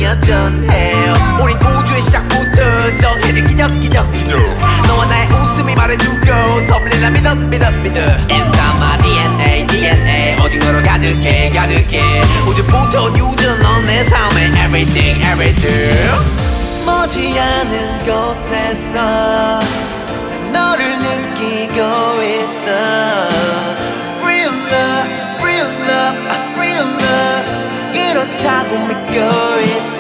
여전해 우린 우주의 시작부터 정해진 기적 너와 나의 웃음이 말해주고 설레라 믿어 Inside my DNA 오직 너로 가득해 우주부터 유전 넌 내 삶의 everything 머지않은 곳에서 너를 느끼고 있어 Real love 이렇다고 믿고 있어